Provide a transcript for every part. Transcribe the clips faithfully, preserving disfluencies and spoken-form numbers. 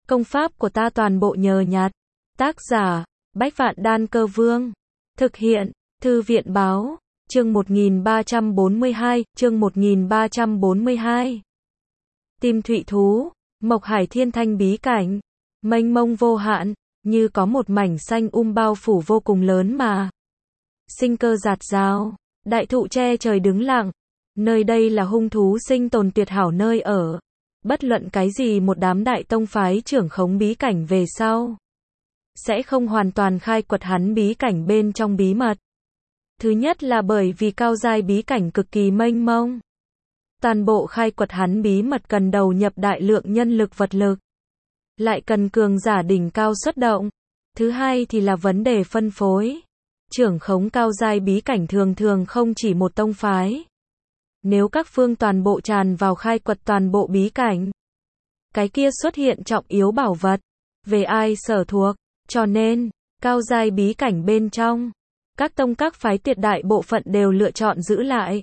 Công pháp của ta toàn bộ nhờ nhặt. Tác giả, Bách Vạn Đan Cơ Vương. Thực hiện, Thư viện Báo. Chương một nghìn ba trăm bốn mươi hai, chương một nghìn ba trăm bốn mươi hai. Tim thụy thú, Mộc Hải Thiên Thanh bí cảnh, mênh mông vô hạn, như có một mảnh xanh um bao phủ vô cùng lớn mà. Sinh cơ rạt rào, đại thụ che trời đứng lặng, nơi đây là hung thú sinh tồn tuyệt hảo nơi ở. Bất luận cái gì một đám đại tông phái trưởng khống bí cảnh về sau, sẽ không hoàn toàn khai quật hắn bí cảnh bên trong bí mật. Thứ nhất là bởi vì cao giai bí cảnh cực kỳ mênh mông. Toàn bộ khai quật hắn bí mật cần đầu nhập đại lượng nhân lực vật lực. Lại cần cường giả đỉnh cao xuất động. Thứ hai thì là vấn đề phân phối. Trưởng khống cao giai bí cảnh thường thường không chỉ một tông phái. Nếu các phương toàn bộ tràn vào khai quật toàn bộ bí cảnh, cái kia xuất hiện trọng yếu bảo vật, về ai sở thuộc, cho nên, cao giai bí cảnh bên trong, các tông các phái tuyệt đại bộ phận đều lựa chọn giữ lại.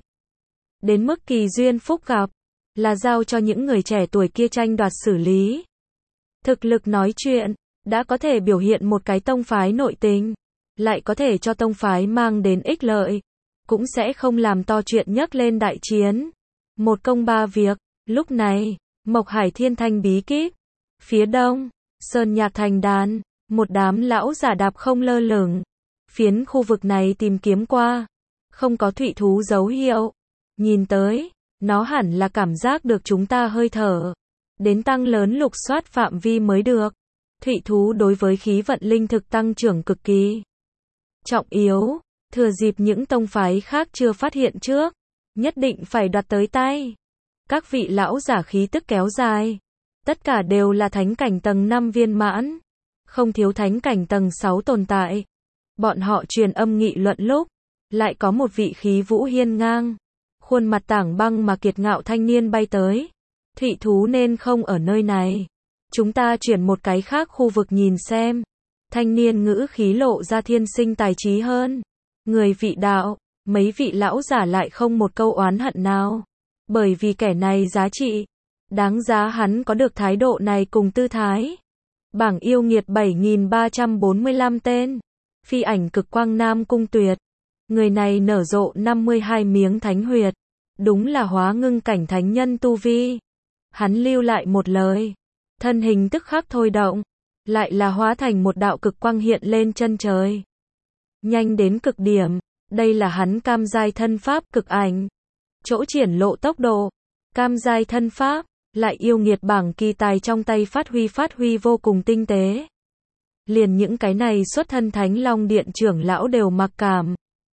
Đến mức kỳ duyên phúc gặp, là giao cho những người trẻ tuổi kia tranh đoạt xử lý. Thực lực nói chuyện, đã có thể biểu hiện một cái tông phái nội tình, lại có thể cho tông phái mang đến ích lợi, cũng sẽ không làm to chuyện nhấc lên đại chiến. Một công ba việc, lúc này, Mộc Hải Thiên Thanh bí kíp, phía đông, Sơn Nhạc Thành Đàn, một đám lão giả đạp không lơ lửng. Phiến khu vực này tìm kiếm qua, không có thụy thú dấu hiệu. Nhìn tới, nó hẳn là cảm giác được chúng ta hơi thở. Đến tăng lớn lục soát phạm vi mới được. Thụy thú đối với khí vận linh thực tăng trưởng cực kỳ trọng yếu. Thừa dịp những tông phái khác chưa phát hiện trước, nhất định phải đoạt tới tay. Các vị lão giả khí tức kéo dài. Tất cả đều là thánh cảnh tầng năm viên mãn. Không thiếu thánh cảnh tầng sáu tồn tại. Bọn họ truyền âm nghị luận lúc, lại có một vị khí vũ hiên ngang, khuôn mặt tảng băng mà kiệt ngạo thanh niên bay tới. Thụy thú nên không ở nơi này. Chúng ta chuyển một cái khác khu vực nhìn xem. Thanh niên ngữ khí lộ ra thiên sinh tài trí hơn. Người vị đạo, mấy vị lão giả lại không một câu oán hận nào. Bởi vì kẻ này giá trị, đáng giá hắn có được thái độ này cùng tư thái. Bảng yêu nghiệt bảy nghìn ba trăm bốn mươi lăm tên. Phi ảnh cực quang nam cung tuyệt. Người này nở rộ năm mươi hai miếng thánh huyệt. Đúng là hóa ngưng cảnh thánh nhân tu vi. Hắn lưu lại một lời. Thân hình tức khắc thôi động. Lại là hóa thành một đạo cực quang hiện lên chân trời. Nhanh đến cực điểm. Đây là hắn cam giai thân pháp cực ảnh. Chỗ triển lộ tốc độ. Cam giai thân pháp. Lại yêu nghiệt bảng kỳ tài trong tay phát huy phát huy vô cùng tinh tế. Liền những cái này xuất thân Thánh Long Điện trưởng lão đều mặc cảm.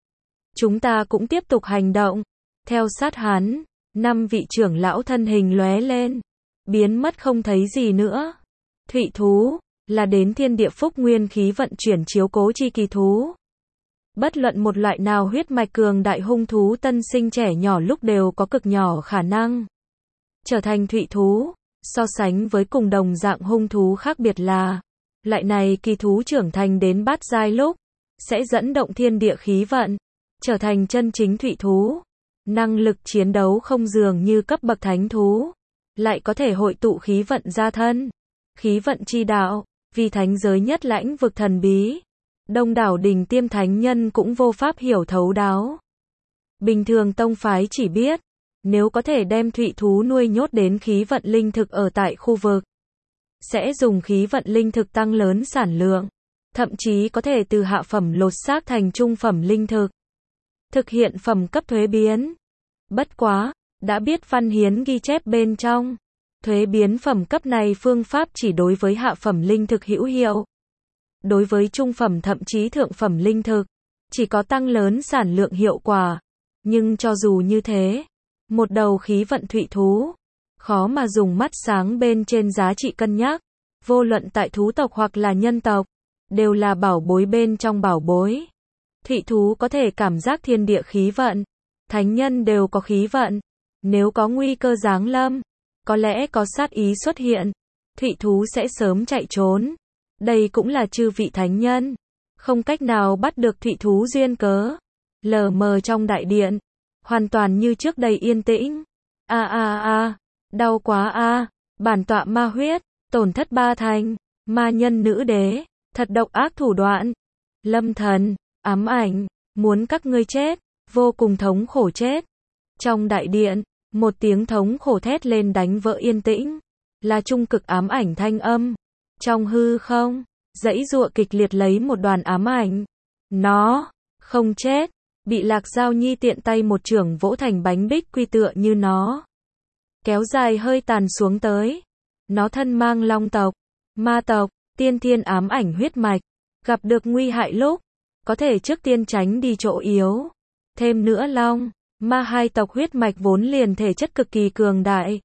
Chúng ta cũng tiếp tục hành động. Theo sát hắn, năm vị trưởng lão thân hình lóe lên, biến mất không thấy gì nữa. Thụy thú, là đến thiên địa phúc nguyên khí vận chuyển chiếu cố chi kỳ thú. Bất luận một loại nào huyết mạch cường đại hung thú tân sinh trẻ nhỏ lúc đều có cực nhỏ khả năng trở thành thụy thú. So sánh với cùng đồng dạng hung thú khác biệt là, loại này kỳ thú trưởng thành đến bát giai lúc, sẽ dẫn động thiên địa khí vận, trở thành chân chính thụy thú. Năng lực chiến đấu không dường như cấp bậc thánh thú, lại có thể hội tụ khí vận ra thân. Khí vận chi đạo, vì thánh giới nhất lãnh vực thần bí. Đông đảo đỉnh tiêm thánh nhân cũng vô pháp hiểu thấu đáo. Bình thường tông phái chỉ biết, nếu có thể đem thụy thú nuôi nhốt đến khí vận linh thực ở tại khu vực, sẽ dùng khí vận linh thực tăng lớn sản lượng, thậm chí có thể từ hạ phẩm lột xác thành trung phẩm linh thực, thực hiện phẩm cấp thuế biến. Bất quá, đã biết văn hiến ghi chép bên trong, thuế biến phẩm cấp này phương pháp chỉ đối với hạ phẩm linh thực hữu hiệu. Đối với trung phẩm thậm chí thượng phẩm linh thực, chỉ có tăng lớn sản lượng hiệu quả. Nhưng cho dù như thế, một đầu khí vận thụy thú, khó mà dùng mắt sáng bên trên giá trị cân nhắc. Vô luận tại thú tộc hoặc là nhân tộc, đều là bảo bối bên trong bảo bối. Thụy thú có thể cảm giác thiên địa khí vận, thánh nhân đều có khí vận. Nếu có nguy cơ giáng lâm, có lẽ có sát ý xuất hiện, thụy thú sẽ sớm chạy trốn. Đây cũng là chư vị thánh nhân không cách nào bắt được thụy thú duyên cớ. Lờ mờ trong đại điện, hoàn toàn như trước đây yên tĩnh. A a a, đau quá a, bản tọa ma huyết, tổn thất ba thành, ma nhân nữ đế, thật độc ác thủ đoạn. Lâm thần, ám ảnh, muốn các ngươi chết, vô cùng thống khổ chết. Trong đại điện, một tiếng thống khổ thét lên đánh vỡ yên tĩnh, là trung cực ám ảnh thanh âm. Trong hư không, dãy giụa kịch liệt lấy một đoàn ám ảnh. Nó, không chết, bị Lạc Giao Nhi tiện tay một chưởng vỗ thành bánh bích quy tựa như nó. Kéo dài hơi tàn xuống tới. Nó thân mang long tộc, ma tộc, tiên thiên ám ảnh huyết mạch. Gặp được nguy hại lúc, có thể trước tiên tránh đi chỗ yếu. Thêm nữa long, ma hai tộc huyết mạch vốn liền thể chất cực kỳ cường đại.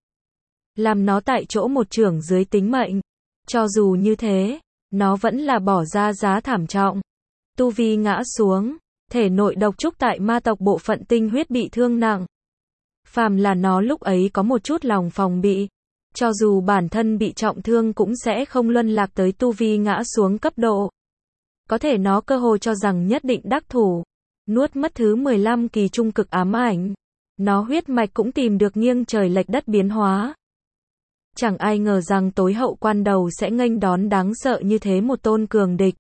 Làm nó tại chỗ một chưởng dưới tính mệnh. Cho dù như thế, nó vẫn là bỏ ra giá thảm trọng. Tu vi ngã xuống, thể nội độc trúc tại ma tộc bộ phận tinh huyết bị thương nặng. Phàm là nó lúc ấy có một chút lòng phòng bị, cho dù bản thân bị trọng thương cũng sẽ không luân lạc tới tu vi ngã xuống cấp độ. Có thể nó cơ hồ cho rằng nhất định đắc thủ, nuốt mất thứ mười lăm kỳ trung cực ám ảnh. Nó huyết mạch cũng tìm được nghiêng trời lệch đất biến hóa. Chẳng ai ngờ rằng tối hậu quan đầu sẽ nghênh đón đáng sợ như thế một tôn cường địch.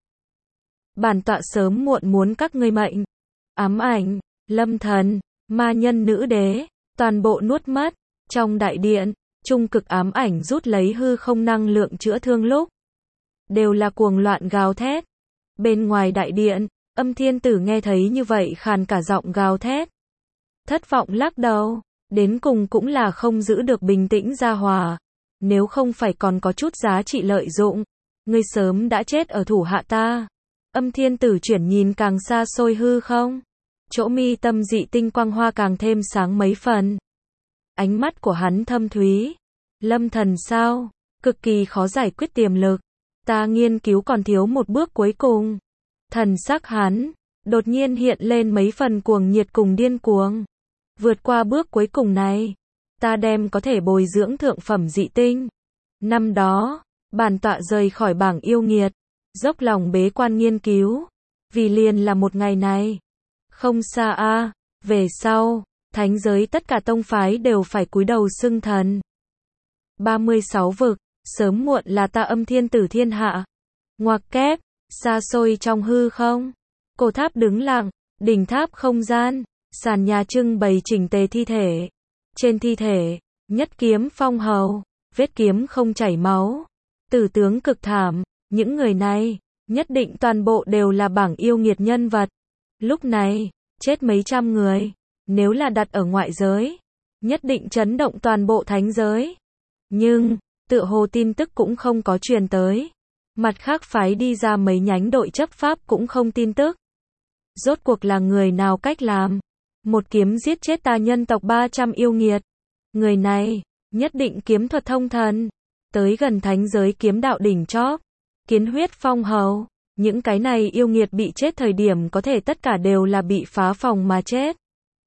Bản tọa sớm muộn muốn các ngươi mệnh. Ám ảnh, lâm thần, ma nhân nữ đế, toàn bộ nuốt mất. Trong đại điện, trung cực ám ảnh rút lấy hư không năng lượng chữa thương lúc. Đều là cuồng loạn gào thét. Bên ngoài đại điện, Âm Thiên Tử nghe thấy như vậy khàn cả giọng gào thét. Thất vọng lắc đầu, đến cùng cũng là không giữ được bình tĩnh ra hòa. Nếu không phải còn có chút giá trị lợi dụng, ngươi sớm đã chết ở thủ hạ ta. Âm Thiên Tử chuyển nhìn càng xa xôi hư không. Chỗ mi tâm dị tinh quang hoa càng thêm sáng mấy phần. Ánh mắt của hắn thâm thúy. Lâm thần sao? Cực kỳ khó giải quyết tiềm lực. Ta nghiên cứu còn thiếu một bước cuối cùng. Thần sắc hắn, đột nhiên hiện lên mấy phần cuồng nhiệt cùng điên cuồng. Vượt qua bước cuối cùng này, ta đem có thể bồi dưỡng thượng phẩm dị tinh. Năm đó, bản tọa rời khỏi bảng yêu nghiệt, dốc lòng bế quan nghiên cứu. Vì liền là một ngày này. Không xa a, về sau, thánh giới tất cả tông phái đều phải cúi đầu xưng thần. ba mươi sáu vực, sớm muộn là ta Âm Thiên Tử thiên hạ. Ngoặc kép, xa xôi trong hư không. Cổ tháp đứng lặng, đỉnh tháp không gian, sàn nhà trưng bày chỉnh tề thi thể. Trên thi thể, nhất kiếm phong hầu, vết kiếm không chảy máu. Tử tướng cực thảm, những người này, nhất định toàn bộ đều là bảng yêu nghiệt nhân vật. Lúc này, chết mấy trăm người, nếu là đặt ở ngoại giới, nhất định chấn động toàn bộ thánh giới. Nhưng, tựa hồ tin tức cũng không có truyền tới. Mặt khác phái đi ra mấy nhánh đội chấp pháp cũng không tin tức. Rốt cuộc là người nào cách làm? Một kiếm giết chết ta nhân tộc ba trăm yêu nghiệt. Người này, nhất định kiếm thuật thông thần. Tới gần thánh giới kiếm đạo đỉnh chóp. Kiến huyết phong hầu. Những cái này yêu nghiệt bị chết thời điểm có thể tất cả đều là bị phá phòng mà chết.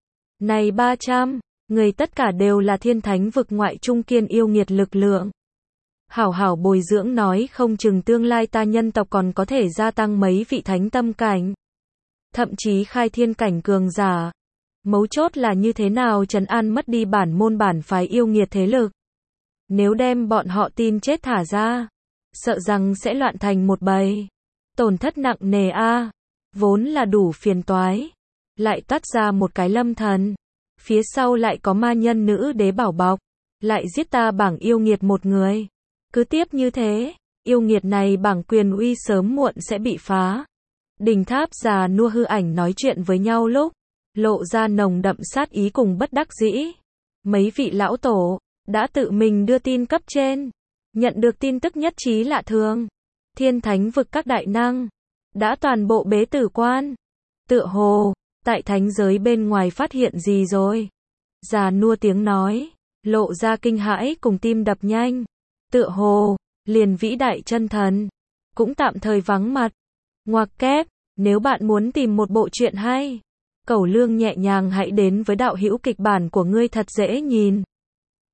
Này ba trăm, người tất cả đều là thiên thánh vực ngoại trung kiên yêu nghiệt lực lượng. Hảo hảo bồi dưỡng nói không chừng tương lai ta nhân tộc còn có thể gia tăng mấy vị thánh tâm cảnh. Thậm chí khai thiên cảnh cường giả. Mấu chốt là như thế nào trấn an mất đi bản môn bản phái yêu nghiệt thế lực. Nếu đem bọn họ tin chết thả ra, sợ rằng sẽ loạn thành một bầy. Tổn thất nặng nề a, vốn là đủ phiền toái. Lại tắt ra một cái lâm thần. Phía sau lại có ma nhân nữ đế bảo bọc. Lại giết ta bảng yêu nghiệt một người. Cứ tiếp như thế, yêu nghiệt này bảng quyền uy sớm muộn sẽ bị phá. Đỉnh tháp già nua hư ảnh nói chuyện với nhau lúc, lộ ra nồng đậm sát ý cùng bất đắc dĩ. Mấy vị lão tổ, đã tự mình đưa tin cấp trên. Nhận được tin tức nhất trí lạ thường. Thiên thánh vực các đại năng, đã toàn bộ bế tử quan. Tựa hồ, tại thánh giới bên ngoài phát hiện gì rồi? Già nua tiếng nói, lộ ra kinh hãi cùng tim đập nhanh. Tựa hồ, liền vĩ đại chân thần, cũng tạm thời vắng mặt. Ngoặc kép, nếu bạn muốn tìm một bộ truyện hay, cẩu lương nhẹ nhàng hãy đến với đạo hữu kịch bản của ngươi thật dễ nhìn.